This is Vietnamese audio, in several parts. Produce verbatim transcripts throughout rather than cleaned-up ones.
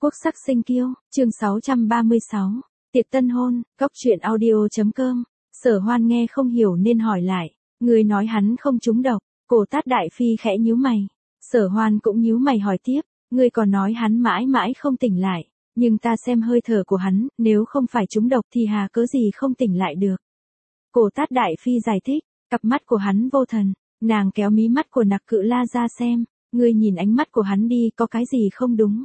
Quốc sắc sinh kiêu, chương sáu trăm ba mươi sáu, tiệc tân hôn, cóc truyện audio.com, Sở Hoan nghe không hiểu nên hỏi lại, người nói hắn không trúng độc, Cổ Tát Đại Phi khẽ nhíu mày, Sở Hoan cũng nhíu mày hỏi tiếp, người còn nói hắn mãi mãi không tỉnh lại, nhưng ta xem hơi thở của hắn, nếu không phải trúng độc thì hà cớ gì không tỉnh lại được. Cổ Tát Đại Phi giải thích, cặp mắt của hắn vô thần, nàng kéo mí mắt của Nặc Cự La ra xem, ngươi nhìn ánh mắt của hắn đi, có cái gì không đúng.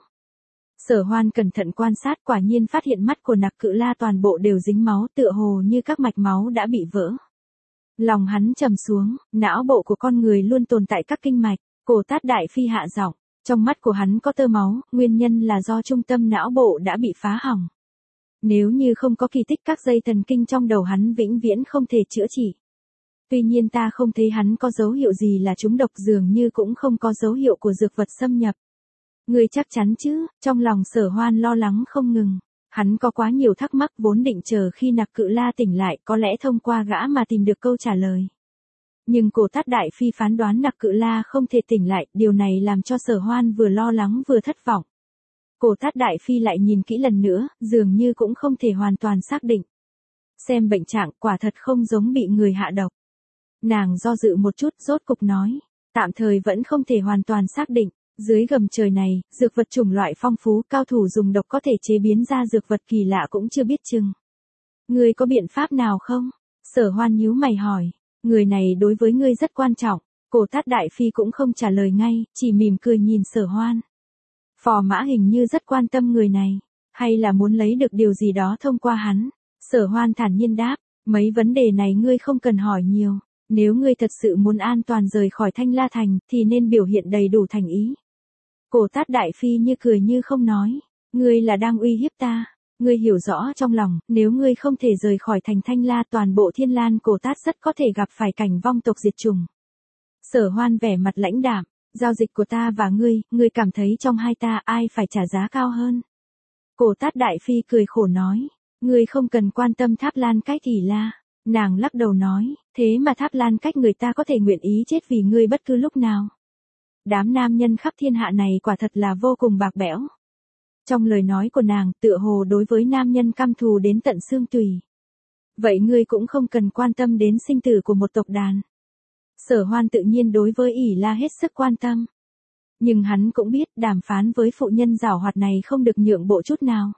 Sở Hoan cẩn thận quan sát, quả nhiên phát hiện mắt của Nặc Cự La toàn bộ đều dính máu, tựa hồ như các mạch máu đã bị vỡ. Lòng hắn trầm xuống, não bộ của con người luôn tồn tại các kinh mạch, Cổ Tát Đại Phi hạ giọng, trong mắt của hắn có tơ máu, nguyên nhân là do trung tâm não bộ đã bị phá hỏng. Nếu như không có kỳ tích, các dây thần kinh trong đầu hắn vĩnh viễn không thể chữa trị. Tuy nhiên ta không thấy hắn có dấu hiệu gì là trúng độc, dường như cũng không có dấu hiệu của dược vật xâm nhập. Ngươi chắc chắn chứ? Trong lòng Sở Hoan lo lắng không ngừng. Hắn có quá nhiều thắc mắc, vốn định chờ khi Nặc Cự La tỉnh lại, có lẽ thông qua gã mà tìm được câu trả lời. Nhưng Cổ Tát Đại Phi phán đoán Nặc Cự La không thể tỉnh lại, điều này làm cho Sở Hoan vừa lo lắng vừa thất vọng. Cổ Tát Đại Phi lại nhìn kỹ lần nữa, dường như cũng không thể hoàn toàn xác định. Xem bệnh trạng, quả thật không giống bị người hạ độc. Nàng do dự một chút, rốt cục nói, tạm thời vẫn không thể hoàn toàn xác định. Dưới gầm trời này, dược vật chủng loại phong phú, cao thủ dùng độc có thể chế biến ra dược vật kỳ lạ cũng chưa biết chừng. Ngươi có biện pháp nào không? Sở Hoan nhíu mày hỏi. Người này đối với ngươi rất quan trọng. Cổ Tát Đại Phi cũng không trả lời ngay, chỉ mỉm cười nhìn Sở Hoan. Phò Mã hình như rất quan tâm người này, hay là muốn lấy được điều gì đó thông qua hắn. Sở Hoan thản nhiên đáp, mấy vấn đề này ngươi không cần hỏi nhiều. Nếu ngươi thật sự muốn an toàn rời khỏi Thanh La Thành, thì nên biểu hiện đầy đủ thành ý. Cổ Tát Đại Phi như cười như không nói, ngươi là đang uy hiếp ta, ngươi hiểu rõ trong lòng, nếu ngươi không thể rời khỏi thành Thanh La, toàn bộ Thiên Lan Cổ Tát rất có thể gặp phải cảnh vong tộc diệt chủng. Sở Hoan vẻ mặt lãnh đạm, giao dịch của ta và ngươi, ngươi cảm thấy trong hai ta ai phải trả giá cao hơn? Cổ Tát Đại Phi cười khổ nói, ngươi không cần quan tâm Tháp Lan Cách Ỷ La. Nàng lắc đầu nói, thế mà Tháp Lan Cách người ta có thể nguyện ý chết vì ngươi bất cứ lúc nào. Đám nam nhân khắp thiên hạ này quả thật là vô cùng bạc bẽo. Trong lời nói của nàng, tựa hồ đối với nam nhân căm thù đến tận xương tùy. Vậy ngươi cũng không cần quan tâm đến sinh tử của một tộc đàn. Sở Hoan tự nhiên đối với ỷ La hết sức quan tâm. Nhưng hắn cũng biết đàm phán với phụ nhân giảo hoạt này không được nhượng bộ chút nào.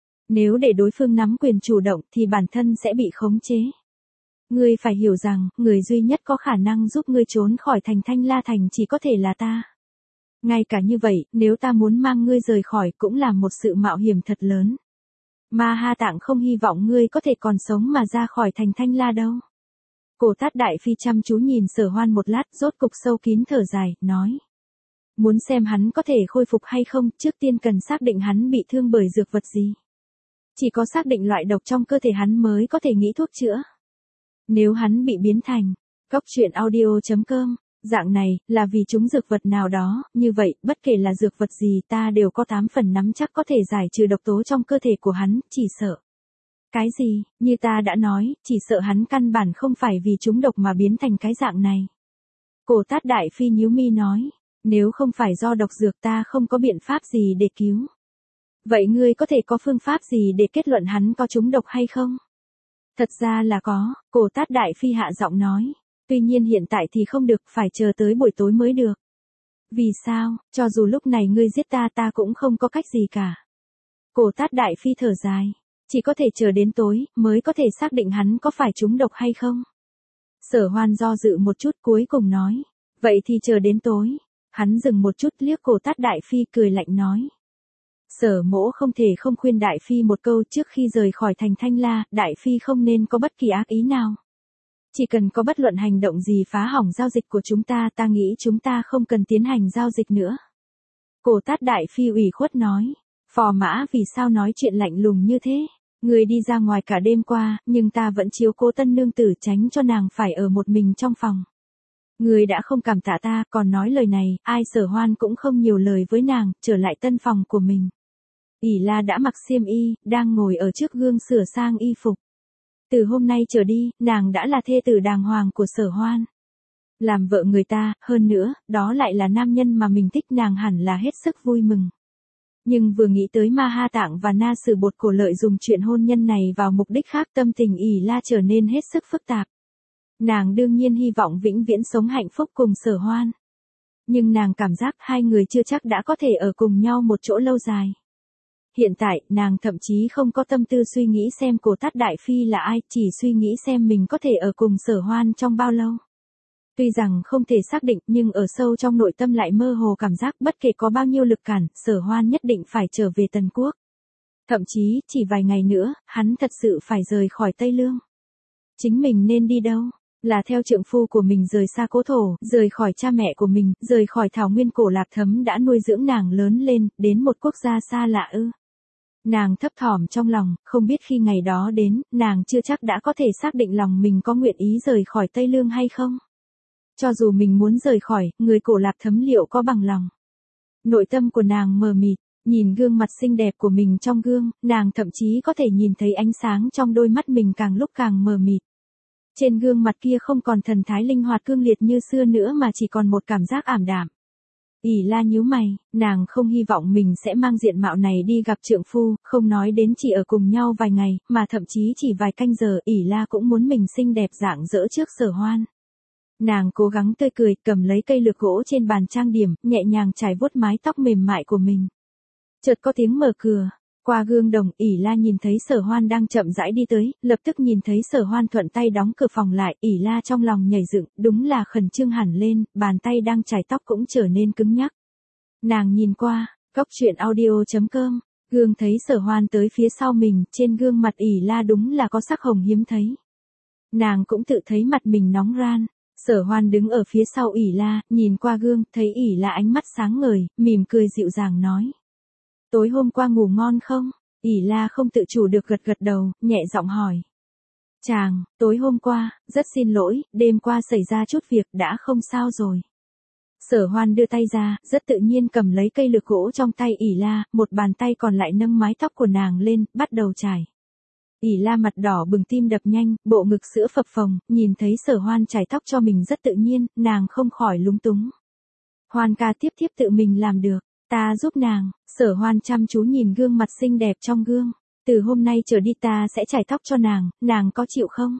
Nếu để đối phương nắm quyền chủ động thì bản thân sẽ bị khống chế. Ngươi phải hiểu rằng, người duy nhất có khả năng giúp ngươi trốn khỏi thành Thanh La Thành chỉ có thể là ta. Ngay cả như vậy, nếu ta muốn mang ngươi rời khỏi cũng là một sự mạo hiểm thật lớn. Ma Ha Tạng không hy vọng ngươi có thể còn sống mà ra khỏi thành Thanh La đâu. Cổ Tát Đại Phi chăm chú nhìn Sở Hoan một lát, rốt cục sâu kín thở dài, nói. Muốn xem hắn có thể khôi phục hay không, trước tiên cần xác định hắn bị thương bởi dược vật gì. Chỉ có xác định loại độc trong cơ thể hắn mới có thể nghĩ thuốc chữa. Nếu hắn bị biến thành, cóc truyện audio.com, dạng này, là vì chúng dược vật nào đó, như vậy, bất kể là dược vật gì ta đều có tám phần nắm chắc có thể giải trừ độc tố trong cơ thể của hắn, chỉ sợ. Cái gì, như ta đã nói, chỉ sợ hắn căn bản không phải vì chúng độc mà biến thành cái dạng này. Cổ Tát Đại Phi nhíu mi nói, nếu không phải do độc dược ta không có biện pháp gì để cứu. Vậy ngươi có thể có phương pháp gì để kết luận hắn có chúng độc hay không? Thật ra là có, Cổ Tát Đại Phi hạ giọng nói. Tuy nhiên hiện tại thì không được, phải chờ tới buổi tối mới được. Vì sao, cho dù lúc này ngươi giết ta ta cũng không có cách gì cả. Cổ Tát Đại Phi thở dài. Chỉ có thể chờ đến tối, mới có thể xác định hắn có phải trúng độc hay không. Sở Hoan do dự một chút cuối cùng nói. Vậy thì chờ đến tối. Hắn dừng một chút liếc Cổ Tát Đại Phi cười lạnh nói. Sở mỗ không thể không khuyên Đại Phi một câu, trước khi rời khỏi thành Thanh La, Đại Phi không nên có bất kỳ ác ý nào. Chỉ cần có bất luận hành động gì phá hỏng giao dịch của chúng ta, ta nghĩ chúng ta không cần tiến hành giao dịch nữa. Cổ Tát Đại Phi ủy khuất nói, Phò Mã vì sao nói chuyện lạnh lùng như thế? Người đi ra ngoài cả đêm qua, nhưng ta vẫn chiếu cố tân nương tử tránh cho nàng phải ở một mình trong phòng. Người đã không cảm tạ ta, còn nói lời này, ai Sở Hoan cũng không nhiều lời với nàng, trở lại tân phòng của mình. ỷ La đã mặc xiêm y, đang ngồi ở trước gương sửa sang y phục. Từ hôm nay trở đi, nàng đã là thê tử đàng hoàng của Sở Hoan. Làm vợ người ta, hơn nữa, đó lại là nam nhân mà mình thích, nàng hẳn là hết sức vui mừng. Nhưng vừa nghĩ tới Ma Ha Tạng và Na Sử Bột Cổ lợi dùng chuyện hôn nhân này vào mục đích khác, tâm tình ỷ la trở nên hết sức phức tạp. Nàng đương nhiên hy vọng vĩnh viễn sống hạnh phúc cùng Sở Hoan. Nhưng nàng cảm giác hai người chưa chắc đã có thể ở cùng nhau một chỗ lâu dài. Hiện tại, nàng thậm chí không có tâm tư suy nghĩ xem Cổ Tát Đại Phi là ai, chỉ suy nghĩ xem mình có thể ở cùng Sở Hoan trong bao lâu. Tuy rằng không thể xác định, nhưng ở sâu trong nội tâm lại mơ hồ cảm giác bất kể có bao nhiêu lực cản, Sở Hoan nhất định phải trở về Tần Quốc. Thậm chí, chỉ vài ngày nữa, hắn thật sự phải rời khỏi Tây Lương. Chính mình nên đi đâu? Là theo trượng phu của mình rời xa cố thổ, rời khỏi cha mẹ của mình, rời khỏi thảo nguyên Cổ Lạc Thấm đã nuôi dưỡng nàng lớn lên, đến một quốc gia xa lạ ư? Nàng thấp thỏm trong lòng, không biết khi ngày đó đến, nàng chưa chắc đã có thể xác định lòng mình có nguyện ý rời khỏi Tây Lương hay không. Cho dù mình muốn rời khỏi, người Cổ Lạc Thấm liệu có bằng lòng. Nội tâm của nàng mờ mịt, nhìn gương mặt xinh đẹp của mình trong gương, nàng thậm chí có thể nhìn thấy ánh sáng trong đôi mắt mình càng lúc càng mờ mịt. Trên gương mặt kia không còn thần thái linh hoạt cương liệt như xưa nữa mà chỉ còn một cảm giác ảm đạm. ỷ la nhíu mày, nàng không hy vọng mình sẽ mang diện mạo này đi gặp trượng phu, không nói đến chỉ ở cùng nhau vài ngày, mà thậm chí chỉ vài canh giờ, ỷ la cũng muốn mình xinh đẹp rạng rỡ trước Sở Hoan. Nàng cố gắng tươi cười, cầm lấy cây lược gỗ trên bàn trang điểm, nhẹ nhàng chải vuốt mái tóc mềm mại của mình. Chợt có tiếng mở cửa. Qua gương đồng, ỷ la nhìn thấy Sở Hoan đang chậm rãi đi tới, lập tức nhìn thấy Sở Hoan thuận tay đóng cửa phòng lại, ỷ la trong lòng nhảy dựng, đúng là khẩn trương hẳn lên, bàn tay đang chải tóc cũng trở nên cứng nhắc. Nàng nhìn qua, cốc truyện audio chấm com, gương thấy Sở Hoan tới phía sau mình, trên gương mặt ỷ la đúng là có sắc hồng hiếm thấy. Nàng cũng tự thấy mặt mình nóng ran. Sở Hoan đứng ở phía sau ỷ la, nhìn qua gương, thấy ỷ la ánh mắt sáng ngời, mỉm cười dịu dàng nói. Tối hôm qua ngủ ngon không? ỷ la không tự chủ được gật gật đầu, nhẹ giọng hỏi. Chàng, tối hôm qua, rất xin lỗi, đêm qua xảy ra chút việc, đã không sao rồi. Sở Hoan đưa tay ra, rất tự nhiên cầm lấy cây lược gỗ trong tay ỷ la, một bàn tay còn lại nâng mái tóc của nàng lên, bắt đầu chải. ỷ la mặt đỏ bừng, tim đập nhanh, bộ ngực sữa phập phồng, nhìn thấy Sở Hoan chải tóc cho mình rất tự nhiên, nàng không khỏi lúng túng. Hoan ca tiếp tiếp tự mình làm được, ta giúp nàng. Sở Hoan chăm chú nhìn gương mặt xinh đẹp trong gương. Từ hôm nay trở đi ta sẽ chải tóc cho nàng, nàng có chịu không?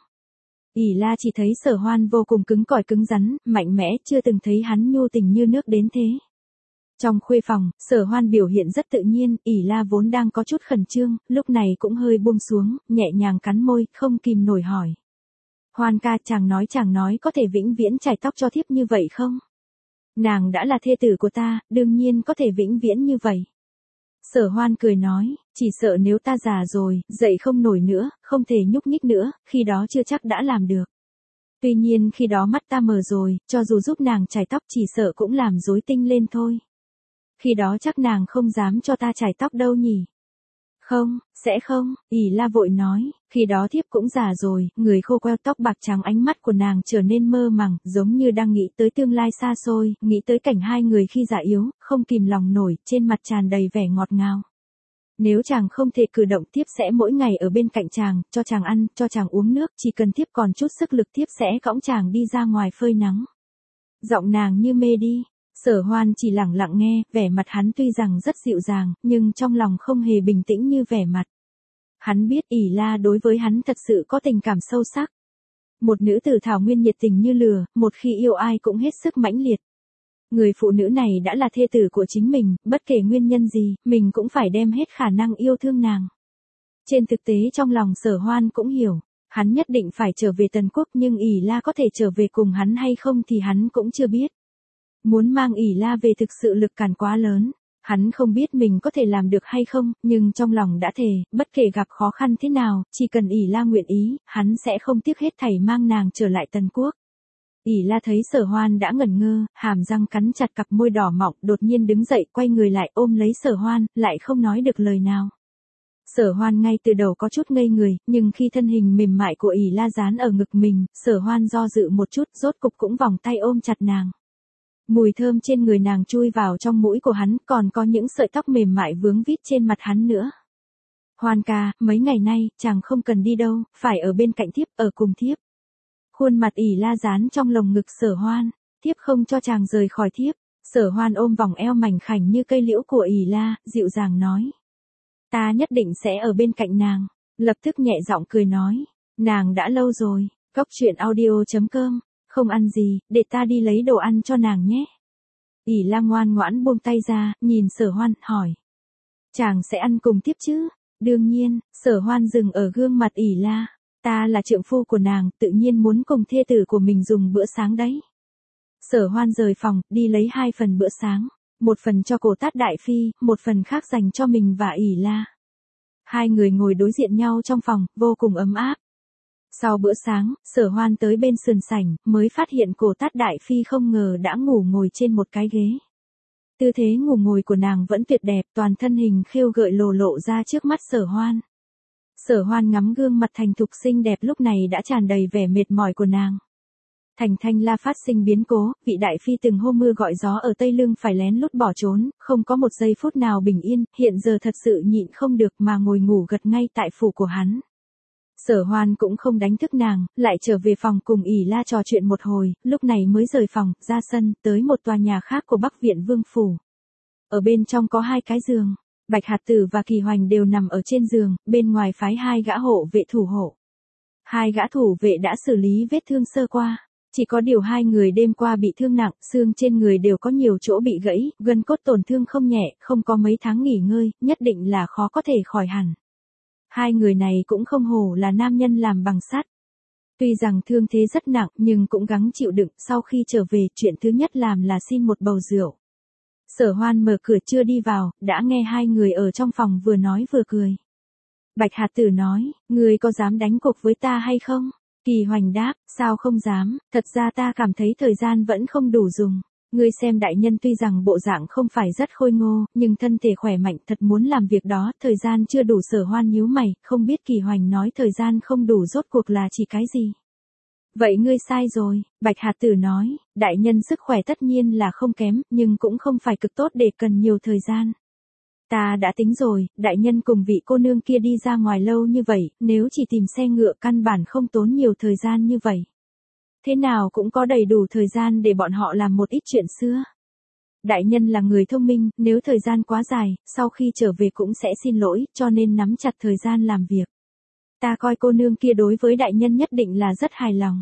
ỷ la chỉ thấy Sở Hoan vô cùng cứng cỏi cứng rắn, mạnh mẽ, chưa từng thấy hắn nhu tình như nước đến thế. Trong khuê phòng, Sở Hoan biểu hiện rất tự nhiên, ỷ la vốn đang có chút khẩn trương, lúc này cũng hơi buông xuống, nhẹ nhàng cắn môi, không kìm nổi hỏi. Hoan ca, chàng nói chàng nói có thể vĩnh viễn chải tóc cho thiếp như vậy không? Nàng đã là thê tử của ta, đương nhiên có thể vĩnh viễn như vậy. Sở Hoan cười nói, chỉ sợ nếu ta già rồi, dậy không nổi nữa, không thể nhúc nhích nữa, khi đó chưa chắc đã làm được. Tuy nhiên khi đó mắt ta mờ rồi, cho dù giúp nàng chải tóc chỉ sợ cũng làm rối tinh lên thôi. Khi đó chắc nàng không dám cho ta chải tóc đâu nhỉ? Không, sẽ không, ỷ la vội nói, khi đó thiếp cũng già rồi, người khô queo tóc bạc trắng, ánh mắt của nàng trở nên mơ màng, giống như đang nghĩ tới tương lai xa xôi, nghĩ tới cảnh hai người khi già yếu, không kìm lòng nổi, trên mặt tràn đầy vẻ ngọt ngào. Nếu chàng không thể cử động, thiếp sẽ mỗi ngày ở bên cạnh chàng, cho chàng ăn, cho chàng uống nước, chỉ cần thiếp còn chút sức lực thiếp sẽ cõng chàng đi ra ngoài phơi nắng. Giọng nàng như mê đi. Sở Hoan chỉ lặng lặng nghe, vẻ mặt hắn tuy rằng rất dịu dàng, nhưng trong lòng không hề bình tĩnh như vẻ mặt. Hắn biết ỷ la đối với hắn thật sự có tình cảm sâu sắc. Một nữ tử thảo nguyên nhiệt tình như lửa, một khi yêu ai cũng hết sức mãnh liệt. Người phụ nữ này đã là thê tử của chính mình, bất kể nguyên nhân gì, mình cũng phải đem hết khả năng yêu thương nàng. Trên thực tế trong lòng Sở Hoan cũng hiểu, hắn nhất định phải trở về Tần Quốc, nhưng ỷ la có thể trở về cùng hắn hay không thì hắn cũng chưa biết. Muốn mang ỷ la về thực sự lực cản quá lớn, hắn không biết mình có thể làm được hay không, nhưng trong lòng đã thề, bất kể gặp khó khăn thế nào, chỉ cần ỷ la nguyện ý, hắn sẽ không tiếc hết thảy mang nàng trở lại Tần Quốc. ỷ la thấy Sở Hoan đã ngẩn ngơ, hàm răng cắn chặt cặp môi đỏ mọng, đột nhiên đứng dậy, quay người lại ôm lấy Sở Hoan, lại không nói được lời nào. Sở Hoan ngay từ đầu có chút ngây người, nhưng khi thân hình mềm mại của ỷ la dán ở ngực mình, Sở Hoan do dự một chút, rốt cục cũng vòng tay ôm chặt nàng. Mùi thơm trên người nàng chui vào trong mũi của hắn, còn có những sợi tóc mềm mại vướng vít trên mặt hắn nữa. Hoan ca, mấy ngày nay, chàng không cần đi đâu, phải ở bên cạnh thiếp, ở cùng thiếp. Khuôn mặt ỷ la dán trong lồng ngực Sở Hoan, thiếp không cho chàng rời khỏi thiếp. Sở Hoan ôm vòng eo mảnh khảnh như cây liễu của ỉ la, dịu dàng nói. Ta nhất định sẽ ở bên cạnh nàng. Lập tức nhẹ giọng cười nói. Nàng đã lâu rồi, cốc truyện audio chấm com, không ăn gì, để ta đi lấy đồ ăn cho nàng nhé. ỉ la ngoan ngoãn buông tay ra, nhìn Sở Hoan, hỏi. Chàng sẽ ăn cùng tiếp chứ? Đương nhiên, Sở Hoan dừng ở gương mặt ỉ la. Ta là trượng phu của nàng, tự nhiên muốn cùng thê tử của mình dùng bữa sáng đấy. Sở Hoan rời phòng, đi lấy hai phần bữa sáng. Một phần cho Cổ Tát Đại Phi, một phần khác dành cho mình và ỉ la. Hai người ngồi đối diện nhau trong phòng, vô cùng ấm áp. Sau bữa sáng, Sở Hoan tới bên sườn sảnh, mới phát hiện Cổ Tát Đại Phi không ngờ đã ngủ ngồi trên một cái ghế. Tư thế ngủ ngồi của nàng vẫn tuyệt đẹp, toàn thân hình khêu gợi lồ lộ ra trước mắt Sở Hoan. Sở Hoan ngắm gương mặt thành thục xinh đẹp lúc này đã tràn đầy vẻ mệt mỏi của nàng. Thành Thanh La phát sinh biến cố, vị đại phi từng hô mưa gọi gió ở Tây Lương phải lén lút bỏ trốn, không có một giây phút nào bình yên, hiện giờ thật sự nhịn không được mà ngồi ngủ gật ngay tại phủ của hắn. Sở Hoan cũng không đánh thức nàng, lại trở về phòng cùng ỉ la trò chuyện một hồi, lúc này mới rời phòng, ra sân, tới một tòa nhà khác của Bắc Viện Vương Phủ. Ở bên trong có hai cái giường, Bạch Hạt Tử và Kỳ Hoành đều nằm ở trên giường, bên ngoài phái hai gã hộ vệ thủ hộ. Hai gã thủ vệ đã xử lý vết thương sơ qua. Chỉ có điều hai người đêm qua bị thương nặng, xương trên người đều có nhiều chỗ bị gãy, gân cốt tổn thương không nhẹ, không có mấy tháng nghỉ ngơi, nhất định là khó có thể khỏi hẳn. Hai người này cũng không hổ là nam nhân làm bằng sắt. Tuy rằng thương thế rất nặng nhưng cũng gắng chịu đựng, sau khi trở về, chuyện thứ nhất làm là xin một bầu rượu. Sở Hoan mở cửa chưa đi vào, đã nghe hai người ở trong phòng vừa nói vừa cười. Bạch Hạt Tử nói, ngươi có dám đánh cuộc với ta hay không? Kỳ Hoành đáp, sao không dám, thật ra ta cảm thấy thời gian vẫn không đủ dùng. Ngươi xem đại nhân tuy rằng bộ dạng không phải rất khôi ngô, nhưng thân thể khỏe mạnh, thật muốn làm việc đó, thời gian chưa đủ. Sở Hoan nhíu mày, không biết Kỳ Hoành nói thời gian không đủ rốt cuộc là chỉ cái gì. Vậy ngươi sai rồi, Bạch Hạt Tử nói, đại nhân sức khỏe tất nhiên là không kém, nhưng cũng không phải cực tốt để cần nhiều thời gian. Ta đã tính rồi, đại nhân cùng vị cô nương kia đi ra ngoài lâu như vậy, nếu chỉ tìm xe ngựa căn bản không tốn nhiều thời gian như vậy. Thế nào cũng có đầy đủ thời gian để bọn họ làm một ít chuyện xưa. Đại nhân là người thông minh, nếu thời gian quá dài, sau khi trở về cũng sẽ xin lỗi, cho nên nắm chặt thời gian làm việc. Ta coi cô nương kia đối với đại nhân nhất định là rất hài lòng.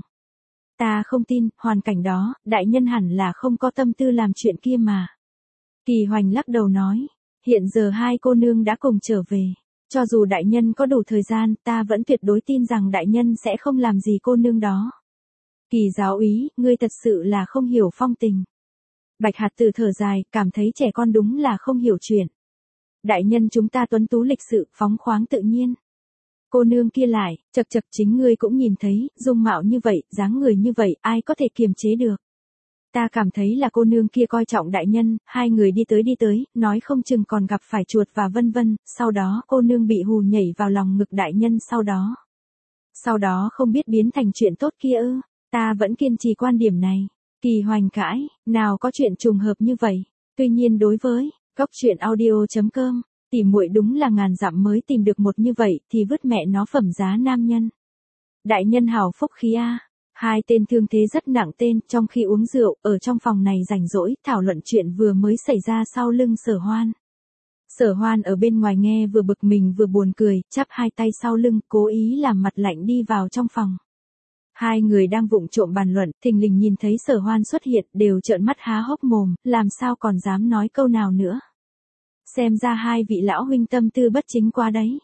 Ta không tin, hoàn cảnh đó, đại nhân hẳn là không có tâm tư làm chuyện kia mà. Kỳ Hoành lắc đầu nói. Hiện giờ hai cô nương đã cùng trở về. Cho dù đại nhân có đủ thời gian, ta vẫn tuyệt đối tin rằng đại nhân sẽ không làm gì cô nương đó. Kỳ giáo úy, ngươi thật sự là không hiểu phong tình. Bạch Hạt Tử thở dài, cảm thấy trẻ con đúng là không hiểu chuyện. Đại nhân chúng ta tuấn tú lịch sự, phóng khoáng tự nhiên. Cô nương kia lại, chật chật chính ngươi cũng nhìn thấy, dung mạo như vậy, dáng người như vậy, ai có thể kiềm chế được. Ta cảm thấy là cô nương kia coi trọng đại nhân, hai người đi tới đi tới, nói không chừng còn gặp phải chuột và vân vân, sau đó cô nương bị hù nhảy vào lòng ngực đại nhân sau đó. Sau đó không biết biến thành chuyện tốt kia ư, ta vẫn kiên trì quan điểm này. Kỳ Hoành cãi, nào có chuyện trùng hợp như vậy. Tuy nhiên đối với cốc truyện audio chấm com, tỉ muội đúng là ngàn dặm mới tìm được một như vậy thì vứt mẹ nó phẩm giá nam nhân. Đại nhân hào phúc khí a. Hai tên thương thế rất nặng tên, trong khi uống rượu, ở trong phòng này rảnh rỗi, thảo luận chuyện vừa mới xảy ra sau lưng Sở Hoan. Sở Hoan ở bên ngoài nghe vừa bực mình vừa buồn cười, chắp hai tay sau lưng, cố ý làm mặt lạnh đi vào trong phòng. Hai người đang vụng trộm bàn luận, thình lình nhìn thấy Sở Hoan xuất hiện, đều trợn mắt há hốc mồm, làm sao còn dám nói câu nào nữa. Xem ra hai vị lão huynh tâm tư bất chính quá đấy.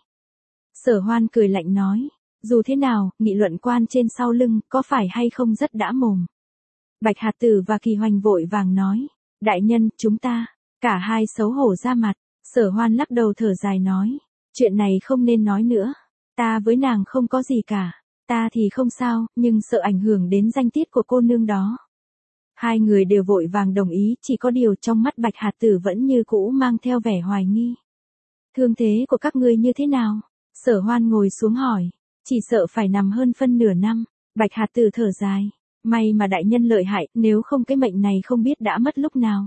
Sở Hoan cười lạnh nói. Dù thế nào, nghị luận quan trên sau lưng, có phải hay không rất đã mồm. Bạch Hạt Tử và Kỳ Hoành vội vàng nói. Đại nhân, chúng ta, cả hai xấu hổ ra mặt. Sở Hoan lắc đầu thở dài nói. Chuyện này không nên nói nữa. Ta với nàng không có gì cả. Ta thì không sao, nhưng sợ ảnh hưởng đến danh tiết của cô nương đó. Hai người đều vội vàng đồng ý, chỉ có điều trong mắt Bạch Hạt Tử vẫn như cũ mang theo vẻ hoài nghi. Thương thế của các ngươi như thế nào? Sở Hoan ngồi xuống hỏi. Chỉ sợ phải nằm hơn phân nửa năm. Bạch Hạt Tử thở dài. May mà đại nhân lợi hại, nếu không cái mệnh này không biết đã mất lúc nào.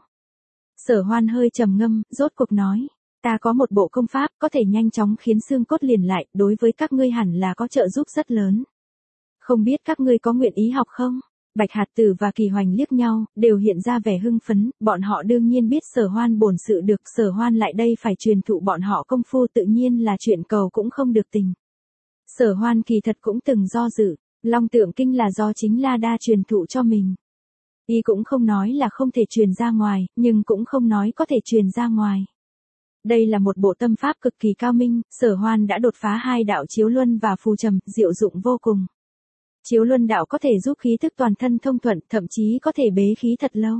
Sở Hoan hơi trầm ngâm, rốt cuộc nói. Ta có một bộ công pháp, có thể nhanh chóng khiến xương cốt liền lại, đối với các ngươi hẳn là có trợ giúp rất lớn. Không biết các ngươi có nguyện ý học không? Bạch Hạt Tử và Kỳ Hoành liếc nhau, đều hiện ra vẻ hưng phấn, bọn họ đương nhiên biết Sở Hoan bổn sự được, Sở Hoan lại đây phải truyền thụ bọn họ công phu tự nhiên là chuyện cầu cũng không được tình. Sở Hoan kỳ thật cũng từng do dự, Long Tượng Kinh là do chính La Đa truyền thụ cho mình. Y cũng không nói là không thể truyền ra ngoài, nhưng cũng không nói có thể truyền ra ngoài. Đây là một bộ tâm pháp cực kỳ cao minh, Sở Hoan đã đột phá hai đạo Chiếu Luân và Phù Trầm, diệu dụng vô cùng. Chiếu Luân đạo có thể giúp khí thức toàn thân thông thuận, thậm chí có thể bế khí thật lâu.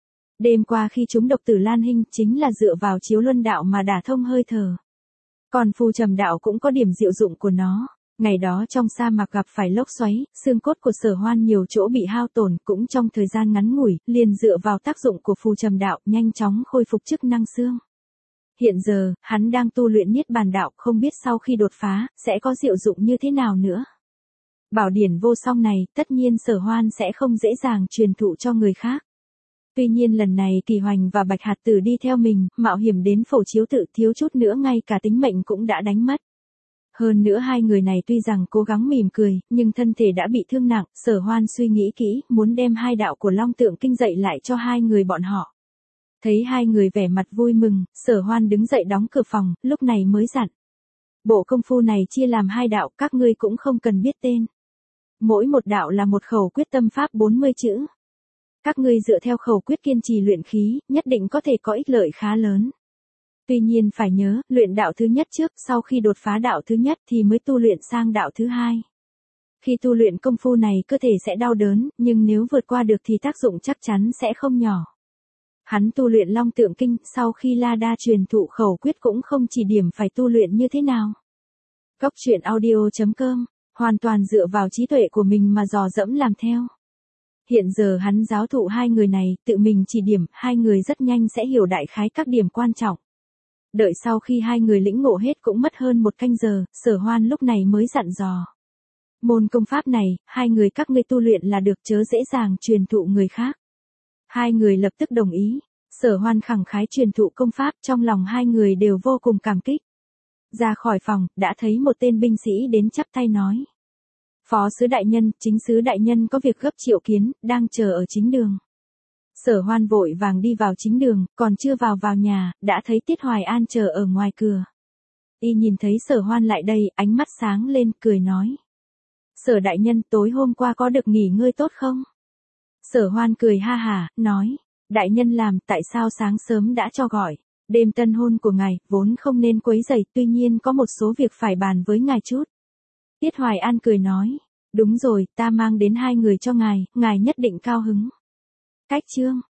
Đêm qua khi chúng độc tử Lan Hinh chính là dựa vào Chiếu Luân đạo mà đả thông hơi thở. Còn Phù Trầm đạo cũng có điểm diệu dụng của nó. Ngày đó trong sa mạc gặp phải lốc xoáy, xương cốt của Sở Hoan nhiều chỗ bị hao tổn, cũng trong thời gian ngắn ngủi, liền dựa vào tác dụng của Phù Trầm đạo, nhanh chóng khôi phục chức năng xương. Hiện giờ, hắn đang tu luyện Niết Bàn đạo, không biết sau khi đột phá, sẽ có diệu dụng như thế nào nữa. Bảo điển vô song này, tất nhiên Sở Hoan sẽ không dễ dàng truyền thụ cho người khác. Tuy nhiên lần này Kỳ Hoành và Bạch Hạt Tử đi theo mình, mạo hiểm đến Phổ Chiếu tự, thiếu chút nữa ngay cả tính mệnh cũng đã đánh mất. Hơn nữa hai người này tuy rằng cố gắng mỉm cười, nhưng thân thể đã bị thương nặng, Sở Hoan suy nghĩ kỹ, muốn đem hai đạo của Long Tượng Kinh dạy lại cho hai người bọn họ. Thấy hai người vẻ mặt vui mừng, Sở Hoan đứng dậy đóng cửa phòng, lúc này mới dặn. Bộ công phu này chia làm hai đạo, các ngươi cũng không cần biết tên. Mỗi một đạo là một khẩu quyết tâm pháp bốn mươi chữ. Các ngươi dựa theo khẩu quyết kiên trì luyện khí, nhất định có thể có ích lợi khá lớn. Tuy nhiên phải nhớ, luyện đạo thứ nhất trước, sau khi đột phá đạo thứ nhất thì mới tu luyện sang đạo thứ hai. Khi tu luyện công phu này cơ thể sẽ đau đớn, nhưng nếu vượt qua được thì tác dụng chắc chắn sẽ không nhỏ. Hắn tu luyện Long Tượng Kinh, sau khi La Đa truyền thụ khẩu quyết cũng không chỉ điểm phải tu luyện như thế nào. Góc truyện audio chấm com, hoàn toàn dựa vào trí tuệ của mình mà dò dẫm làm theo. Hiện giờ hắn giáo thụ hai người này, tự mình chỉ điểm, hai người rất nhanh sẽ hiểu đại khái các điểm quan trọng. Đợi sau khi hai người lĩnh ngộ hết cũng mất hơn một canh giờ, Sở Hoan lúc này mới dặn dò. Môn công pháp này, hai người các ngươi tu luyện là được, chớ dễ dàng truyền thụ người khác. Hai người lập tức đồng ý, Sở Hoan khẳng khái truyền thụ công pháp, trong lòng hai người đều vô cùng cảm kích. Ra khỏi phòng, đã thấy một tên binh sĩ đến chắp tay nói. Phó sứ đại nhân, chính sứ đại nhân có việc gấp triệu kiến, đang chờ ở chính đường. Sở Hoan vội vàng đi vào chính đường, còn chưa vào vào nhà, đã thấy Tiết Hoài An chờ ở ngoài cửa. Y nhìn thấy Sở Hoan lại đây, ánh mắt sáng lên, cười nói. Sở đại nhân, tối hôm qua có được nghỉ ngơi tốt không? Sở Hoan cười ha hả, nói. Đại nhân làm, tại sao sáng sớm đã cho gọi? Đêm tân hôn của ngài, vốn không nên quấy rầy, tuy nhiên có một số việc phải bàn với ngài chút. Tiết Hoài An cười nói. Đúng rồi, ta mang đến hai người cho ngài, ngài nhất định cao hứng. Cách chương.